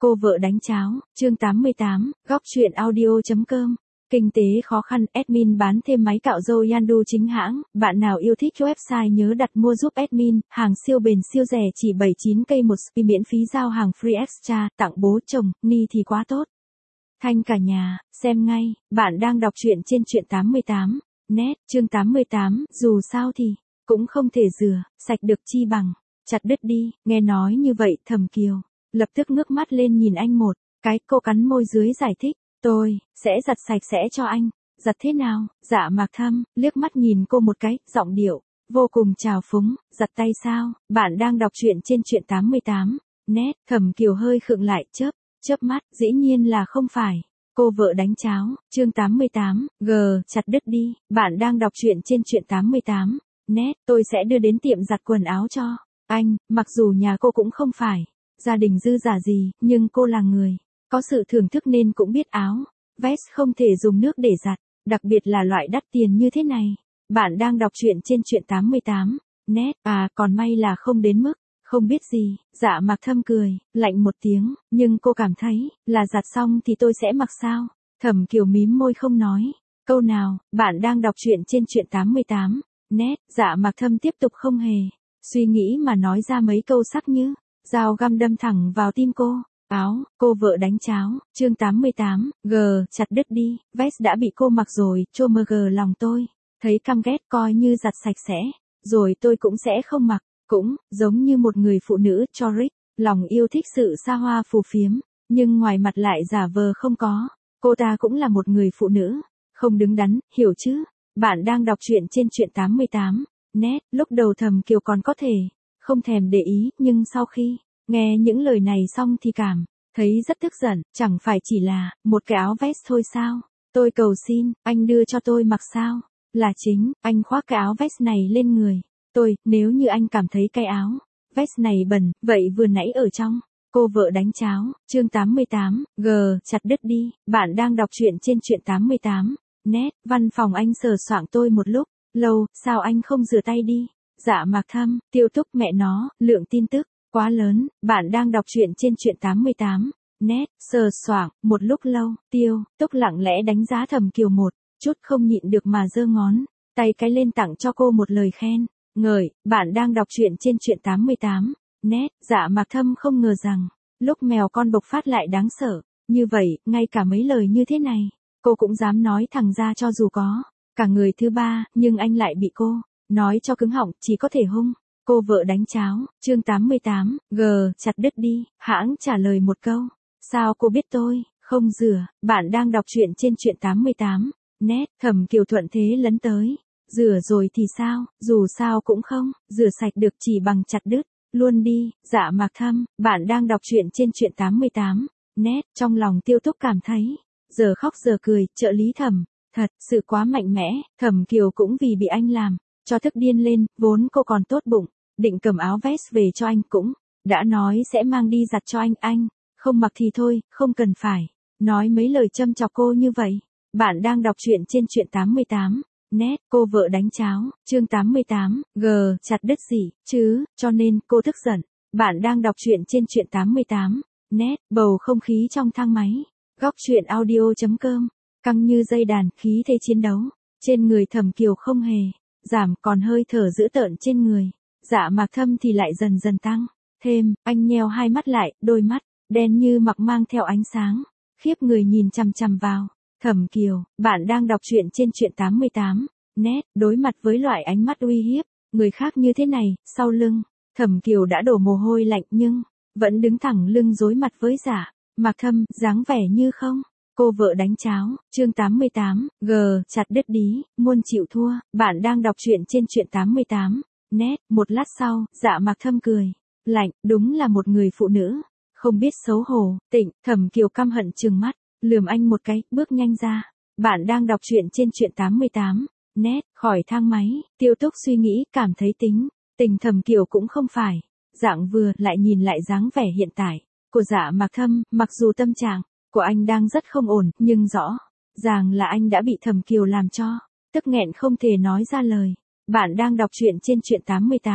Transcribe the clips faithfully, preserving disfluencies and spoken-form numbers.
Cô vợ đánh cháo, chương tám mươi tám, góc truyện audio.com. Kinh tế khó khăn, admin bán thêm máy cạo râu Yandu chính hãng, bạn nào yêu thích website nhớ đặt mua giúp admin, hàng siêu bền siêu rẻ chỉ bảy mươi chín k một spi miễn phí giao hàng free extra, tặng bố chồng, ni thì quá tốt. Thanh cả nhà, xem ngay, bạn đang đọc truyện trên truyện tám mươi tám, net, chương tám mươi tám, dù sao thì, cũng không thể rửa, sạch được chi bằng, chặt đứt đi, nghe nói như vậy Thẩm Kiều lập tức ngước mắt lên nhìn anh một cái, cô cắn môi dưới giải thích, tôi sẽ giặt sạch sẽ cho anh. Giặt thế nào? Dạ Mạc Thâm liếc mắt nhìn cô một cái, giọng điệu vô cùng trào phúng, giặt tay sao? Bạn đang đọc truyện trên truyện tám mươi tám, net. Thẩm Kiều hơi khựng lại, chớp chớp mắt, dĩ nhiên là không phải. Cô vợ đánh cháo, chương tám mươi tám, g, chặt đứt đi. Bạn đang đọc truyện trên truyện tám mươi tám, net. Tôi sẽ đưa đến tiệm giặt quần áo cho anh, mặc dù nhà cô cũng không phải gia đình dư giả gì, nhưng cô là người có sự thưởng thức nên cũng biết áo vest không thể dùng nước để giặt, đặc biệt là loại đắt tiền như thế này. Bạn đang đọc truyện trên truyện tám mươi tám, net. À, còn may là không đến mức không biết gì. Dạ Mạc Thâm cười lạnh một tiếng, nhưng cô cảm thấy là giặt xong thì tôi sẽ mặc sao? Thẩm Kiều mím môi không nói câu nào. Bạn đang đọc truyện trên truyện tám mươi tám, net. Dạ Mạc Thâm tiếp tục không hề suy nghĩ mà nói ra mấy câu sắc như dao găm đâm thẳng vào tim cô. Áo, cô vợ đánh cháo, chương tám mươi tám, g, chặt đứt đi. Vest đã bị cô mặc rồi, chô mơ gờ lòng tôi thấy căm ghét, coi như giặt sạch sẽ rồi tôi cũng sẽ không mặc. Cũng giống như một người phụ nữ cho Rick, lòng yêu thích sự xa hoa phù phiếm, nhưng ngoài mặt lại giả vờ không có. Cô ta cũng là một người phụ nữ không đứng đắn, hiểu chứ? Bạn đang đọc truyện trên truyện tám mươi tám, net. Lúc đầu Thẩm Kiều còn có thể không thèm để ý, nhưng sau khi nghe những lời này xong thì cảm thấy rất tức giận. Chẳng phải chỉ là một cái áo vest thôi sao? Tôi cầu xin, anh đưa cho tôi mặc sao? Là chính, anh khoác cái áo vest này lên người tôi, nếu như anh cảm thấy cái áo vest này bẩn, vậy vừa nãy ở trong. Cô vợ đánh cháo, chương tám mươi tám, g, chặt đứt đi. Bạn đang đọc truyện trên truyện tám mươi tám, net. Văn phòng anh sờ soạng tôi một lúc lâu, sao anh không rửa tay đi? Dạ Mạc Thâm, Tiêu Túc mẹ nó, lượng tin tức quá lớn. Bạn đang đọc truyện trên truyện tám mươi tám, net. Sờ soạng một lúc lâu, Tiêu Túc lặng lẽ đánh giá Thẩm Kiều một chút, không nhịn được mà giơ ngón tay cái lên tặng cho cô một lời khen ngợi. Bạn đang đọc truyện trên truyện tám mươi tám, net. Dạ Mạc Thâm không ngờ rằng lúc mèo con bộc phát lại đáng sợ như vậy, ngay cả mấy lời như thế này cô cũng dám nói thẳng ra, cho dù có cả người thứ ba, nhưng anh lại bị cô nói cho cứng họng, chỉ có thể hung. Cô vợ đánh cháo, chương tám mươi tám, g, chặt đứt đi. Hãng trả lời một câu, sao cô biết tôi không rửa? Bạn đang đọc truyện trên truyện tám mươi tám, net. Thẩm Kiều thuận thế lấn tới, rửa rồi thì sao, dù sao cũng không rửa sạch được, chỉ bằng chặt đứt luôn đi. Dạ Mạc Thâm, bạn đang đọc truyện trên truyện tám mươi tám, net. Trong lòng Tiêu Túc cảm thấy giờ khóc giờ cười, trợ lý Thẩm thật sự quá mạnh mẽ. Thẩm Kiều cũng vì bị anh làm cho tức điên lên, vốn cô còn tốt bụng định cầm áo vest về cho anh, cũng đã nói sẽ mang đi giặt cho anh, anh không mặc thì thôi, không cần phải nói mấy lời châm chọc cô như vậy. Bạn đang đọc truyện trên truyện tám mươi tám, net. Cô vợ đánh cháo, chương tám mươi tám, g, chặt đứt gì chứ, cho nên cô tức giận. Bạn đang đọc truyện trên truyện tám mươi tám, net. Bầu không khí trong thang máy góc truyện audio.com căng như dây đàn, khí thế chiến đấu trên người Thẩm Kiều không hề giảm, còn hơi thở dữ tợn trên người Dạ Mạc Thâm thì lại dần dần tăng thêm. Anh nheo hai mắt lại, đôi mắt đen như mặc mang theo ánh sáng khiếp người nhìn chằm chằm vào Thẩm Kiều. Bạn đang đọc truyện trên truyện tám mươi tám, net. Đối mặt với loại ánh mắt uy hiếp người khác như thế này, sau lưng Thẩm Kiều đã đổ mồ hôi lạnh, nhưng vẫn đứng thẳng lưng đối mặt với Dạ Mạc Thâm, dáng vẻ như không. Cô vợ đánh cháo, chương tám mươi tám, g, chặt đứt đi. Muôn chịu thua. Bạn đang đọc truyện trên truyện tám mươi tám, net. Một lát sau, Dạ Mạc Thâm cười lạnh, đúng là một người phụ nữ không biết xấu hổ. Tịnh. Thẩm Kiều căm hận trừng mắt lườm anh một cái, bước nhanh ra. Bạn đang đọc truyện trên truyện tám mươi tám, net. Khỏi thang máy, Tiêu Túc suy nghĩ, cảm thấy tính tình Thẩm Kiều cũng không phải dạng vừa, lại nhìn lại dáng vẻ hiện tại của Dạ Mạc Thâm, mặc dù tâm trạng của anh đang rất không ổn, nhưng rõ ràng là anh đã bị Thẩm Kiều làm cho tức nghẹn không thể nói ra lời. Bạn đang đọc truyện trên truyện tám mươi tám,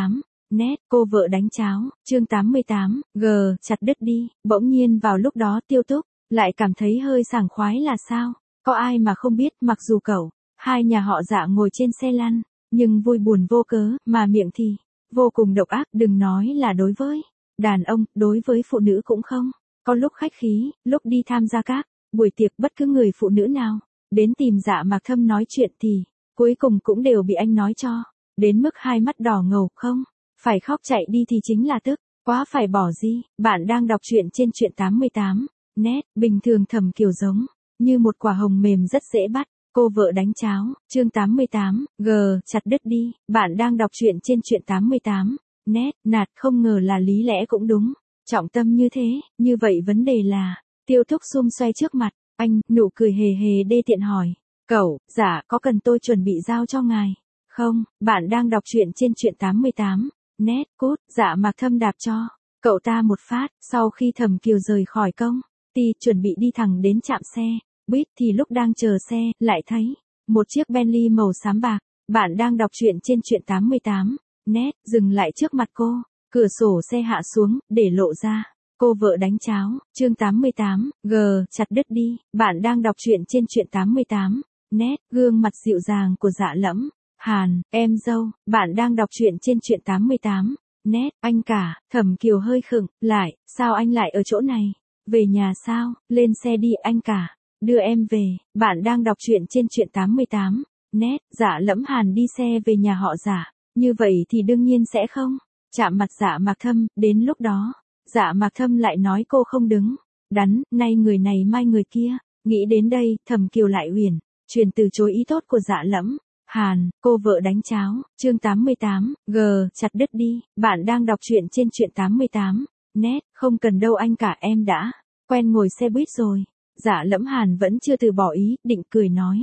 Nét, cô vợ đánh cháo, chương tám mươi tám, g, chặt đứt đi, bỗng nhiên vào lúc đó Tiêu Túc, lại cảm thấy hơi sảng khoái là sao, có ai mà không biết mặc dù cậu, hai nhà họ Dạ ngồi trên xe lăn, nhưng vui buồn vô cớ, mà miệng thì, vô cùng độc ác, đừng nói là đối với đàn ông, đối với phụ nữ cũng không, có lúc khách khí, lúc đi tham gia các buổi tiệc bất cứ người phụ nữ nào, đến tìm Dạ Mạc Thâm nói chuyện thì, cuối cùng cũng đều bị anh nói cho, đến mức hai mắt đỏ ngầu, không. Phải khóc chạy đi thì chính là tức, quá phải bỏ gì, bạn đang đọc truyện trên truyện tám mươi tám, nét, bình thường Thẩm Kiều giống, như một quả hồng mềm rất dễ bắt, cô vợ đánh cháo, chương tám mươi tám, g, chặt đứt đi, bạn đang đọc truyện trên truyện tám mươi tám, nét, nạt, không ngờ là lý lẽ cũng đúng, trọng tâm như thế, như vậy vấn đề là, Tiêu Thúc xum xoay trước mặt, anh, nụ cười hề hề đê tiện hỏi, cậu, dạ, có cần tôi chuẩn bị giao cho ngài? Không, bạn đang đọc truyện trên truyện tám mươi tám. Nét, cút, Dạ Mạc Thâm đạp cho cậu ta một phát, sau khi Thẩm Kiều rời khỏi công ty, chuẩn bị đi thẳng đến trạm xe buýt thì lúc đang chờ xe, lại thấy một chiếc Bentley màu xám bạc. Bạn đang đọc truyện trên truyện tám mươi tám, nét, dừng lại trước mặt cô, cửa sổ xe hạ xuống, để lộ ra cô vợ đánh cháo, chương tám mươi tám, g, chặt đứt đi, bạn đang đọc truyện trên truyện tám mươi tám, nét, gương mặt dịu dàng của Dạ Lẫm Hàn, em dâu, bạn đang đọc truyện trên truyện tám mươi tám, nét, anh cả, Thẩm Kiều hơi khựng lại, sao anh lại ở chỗ này? Về nhà sao? Lên xe đi anh cả, đưa em về, bạn đang đọc truyện trên truyện tám mươi tám, nét, Dạ Lẫm Hàn đi xe về nhà họ Dạ, như vậy thì đương nhiên sẽ không chạm mặt Dạ Mạc Thâm, đến lúc đó, Dạ Mạc Thâm lại nói cô không đứng đắn, nay người này mai người kia, nghĩ đến đây, Thẩm Kiều lại uyển chuyển từ chối ý tốt của Dạ Lẫm Hàn, cô vợ đánh cháo, chương tám mươi tám, g, chặt đứt đi, bạn đang đọc truyện trên truyện tám mươi tám, nét, không cần đâu anh cả, em đã quen ngồi xe buýt rồi. Dạ Lẫm Hàn vẫn chưa từ bỏ ý, định cười nói.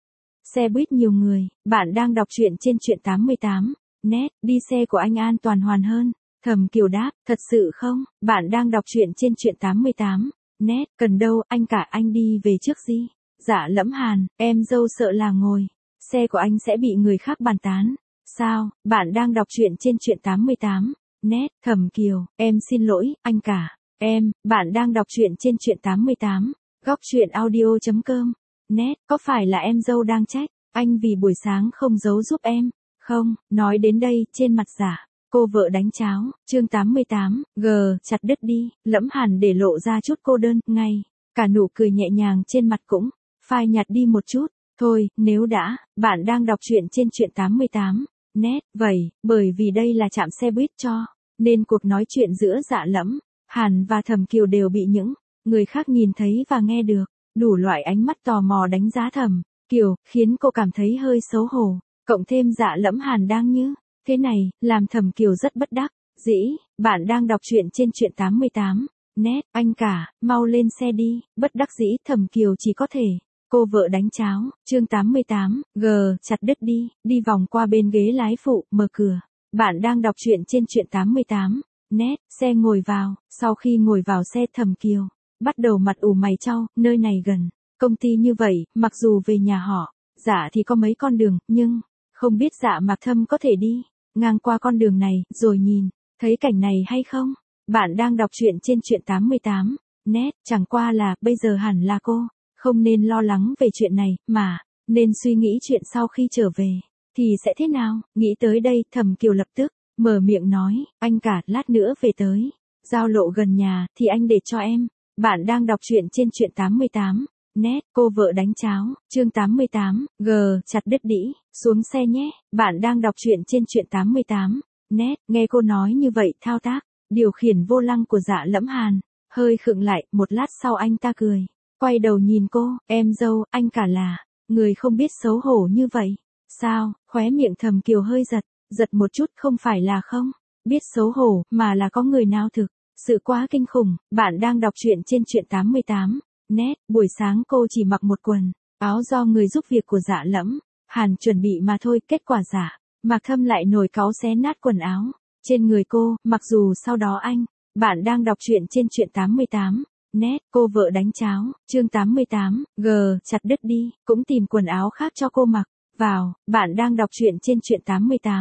Xe buýt nhiều người, bạn đang đọc truyện trên truyện tám mươi tám, nét, đi xe của anh an toàn hoàn hơn. Thẩm Kiều đáp, thật sự không, bạn đang đọc truyện trên truyện tám mươi tám, nét, cần đâu, anh cả anh đi về trước gì. Dạ Lẫm Hàn, em dâu sợ là ngồi xe của anh sẽ bị người khác bàn tán. Sao, bạn đang đọc truyện trên truyện tám mươi tám, nét, Thẩm Kiều, em xin lỗi, anh cả, em, bạn đang đọc truyện trên truyện tám mươi tám, góc truyện audio.com, nét, có phải là em dâu đang trách anh vì buổi sáng không giấu giúp em? Không, nói đến đây, trên mặt Dạ, cô vợ đánh cháo, chương tám mươi tám, g, chặt đứt đi, Lẫm Hàn để lộ ra chút cô đơn, ngay, cả nụ cười nhẹ nhàng trên mặt cũng phai nhạt đi một chút. Thôi, nếu đã, bạn đang đọc truyện trên truyện tám mươi tám, nét, vậy, bởi vì đây là trạm xe buýt cho, nên cuộc nói chuyện giữa Dạ Lẫm Hàn và Thẩm Kiều đều bị những người khác nhìn thấy và nghe được, đủ loại ánh mắt tò mò đánh giá Thẩm Kiều, khiến cô cảm thấy hơi xấu hổ, cộng thêm Dạ Lẫm Hàn đang như thế này, làm Thẩm Kiều rất bất đắc dĩ. Bạn đang đọc truyện trên truyện tám mươi tám, nét, anh cả, mau lên xe đi, bất đắc dĩ Thẩm Kiều chỉ có thể. Cô vợ đánh cháo, chương tám mươi tám, g, chặt đứt đi, đi vòng qua bên ghế lái phụ, mở cửa. Bạn đang đọc truyện trên truyện tám mươi tám, nét, xe ngồi vào, sau khi ngồi vào xe Thẩm Kiều, bắt đầu mặt ủ mày chau, nơi này gần công ty như vậy, mặc dù về nhà họ Dạ thì có mấy con đường, nhưng không biết Dạ Mạc Thâm có thể đi ngang qua con đường này, rồi nhìn thấy cảnh này hay không? Bạn đang đọc truyện trên truyện tám mươi tám, nét, chẳng qua là, bây giờ hẳn là cô không nên lo lắng về chuyện này, mà nên suy nghĩ chuyện sau khi trở về thì sẽ thế nào. Nghĩ tới đây, Thẩm Kiều lập tức mở miệng nói, anh cả, lát nữa về tới giao lộ gần nhà thì anh để cho em. Bạn đang đọc truyện trên truyện tám mươi tám, nét, cô vợ đánh cháo, chương tám mươi tám, g, chặt đứt đĩ, xuống xe nhé. Bạn đang đọc truyện trên truyện tám mươi tám, nét, nghe cô nói như vậy, thao tác điều khiển vô lăng của Dạ Lẫm Hàn hơi khựng lại, một lát sau anh ta cười, quay đầu nhìn cô, em dâu, anh cả là người không biết xấu hổ như vậy sao? Khóe miệng Thẩm Kiều hơi giật giật một chút, không phải là không biết xấu hổ, mà là có người nào thực sự quá kinh khủng. Bạn đang đọc truyện trên truyện tám mươi tám, nét, buổi sáng cô chỉ mặc một quần áo do người giúp việc của Dạ Lẫm Hàn chuẩn bị mà thôi, kết quả Dạ Mạc Thâm lại nổi cáu xé nát quần áo trên người cô, mặc dù sau đó anh. Bạn đang đọc truyện trên truyện tám mươi tám, nét, cô vợ đánh cháo, chương tám mươi tám, g, chặt đứt đi, cũng tìm quần áo khác cho cô mặc vào. Bạn đang đọc truyện trên truyện tám mươi tám,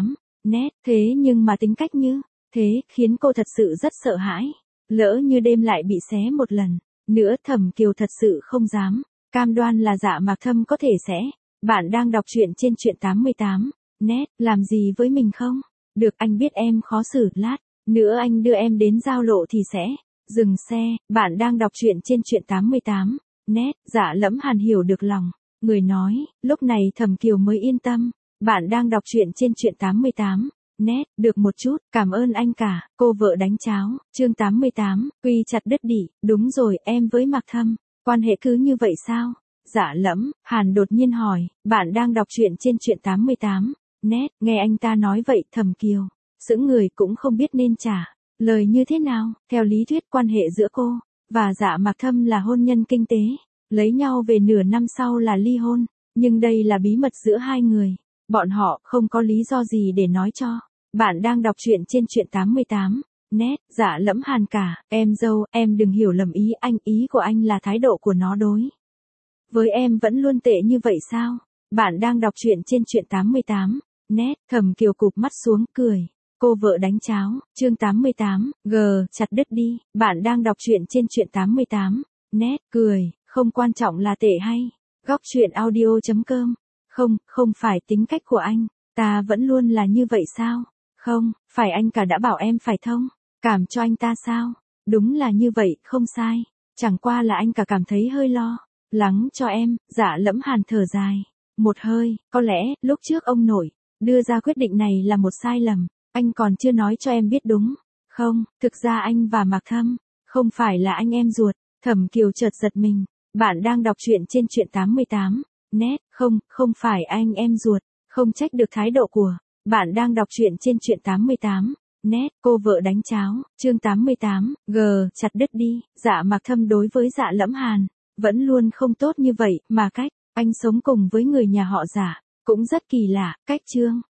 Nét, thế nhưng mà tính cách như thế khiến cô thật sự rất sợ hãi. Lỡ như đêm lại bị xé một lần nữa, Thẩm Kiều thật sự không dám cam đoan là Dạ Mạc Thâm có thể sẽ. Bạn đang đọc truyện trên truyện tám mươi tám. Nét, làm gì với mình không? Được, anh biết em khó xử, lát nữa anh đưa em đến giao lộ thì sẽ dừng xe. Bạn đang đọc truyện trên truyện tám mươi tám. Nét, Dạ Lẫm Hàn hiểu được lòng người nói, lúc này Thẩm Kiều mới yên tâm. Bạn đang đọc truyện trên truyện tám mươi tám. Nét, được một chút, cảm ơn anh cả, cô vợ đánh cháo. Chương tám mươi tám, quy chặt đứt đỉ. Đúng rồi, em với Mạc Thâm, quan hệ cứ như vậy sao? Dạ Lẫm Hàn đột nhiên hỏi. Bạn đang đọc truyện trên truyện tám mươi tám. Nét, nghe anh ta nói vậy, Thẩm Kiều sững người cũng không biết nên trả lời như thế nào. Theo lý thuyết quan hệ giữa cô và Dạ Mạc Thâm là hôn nhân kinh tế, lấy nhau về nửa năm sau là ly hôn, nhưng đây là bí mật giữa hai người, bọn họ không có lý do gì để nói cho. Bạn đang đọc truyện trên truyện tám mươi tám. Nét, Dạ Lẫm Hàn cả, em dâu, em đừng hiểu lầm ý anh, ý của anh là thái độ của nó đối với em vẫn luôn tệ như vậy sao? Bạn đang đọc truyện trên truyện tám mươi tám. Nét, Thẩm Kiều cụp mắt xuống, cười. Cô vợ đánh cháo. Chương tám mươi tám, G, chặt đứt đi. Bạn đang đọc truyện trên truyện tám mươi tám. Nét, cười, không quan trọng là tệ hay. Góc truyện audio chấm com. Không, không phải tính cách của anh. Ta vẫn luôn là như vậy sao? Không, phải anh cả đã bảo em phải thông cảm cho anh ta sao? Đúng là như vậy, không sai. Chẳng qua là anh cả cảm thấy hơi lo lắng cho em. Dạ Lẫm Hàn thở dài một hơi, có lẽ lúc trước ông nội đưa ra quyết định này là một sai lầm, anh còn chưa nói cho em biết đúng không? Thực ra anh và Mạc Thâm không phải là anh em ruột. Thẩm Kiều chợt giật mình. Bạn đang đọc truyện trên truyện tám mươi tám. Nét, không, không phải anh em ruột, không trách được thái độ của. Bạn đang đọc truyện trên truyện tám mươi tám. Nét, cô vợ đánh cháo. Chương tám mươi tám, G, chặt đứt đi. Dạ Mạc Thâm đối với Dạ Lẫm Hàn vẫn luôn không tốt như vậy, mà cách anh sống cùng với người nhà họ Dạ cũng rất kỳ lạ. Cách chương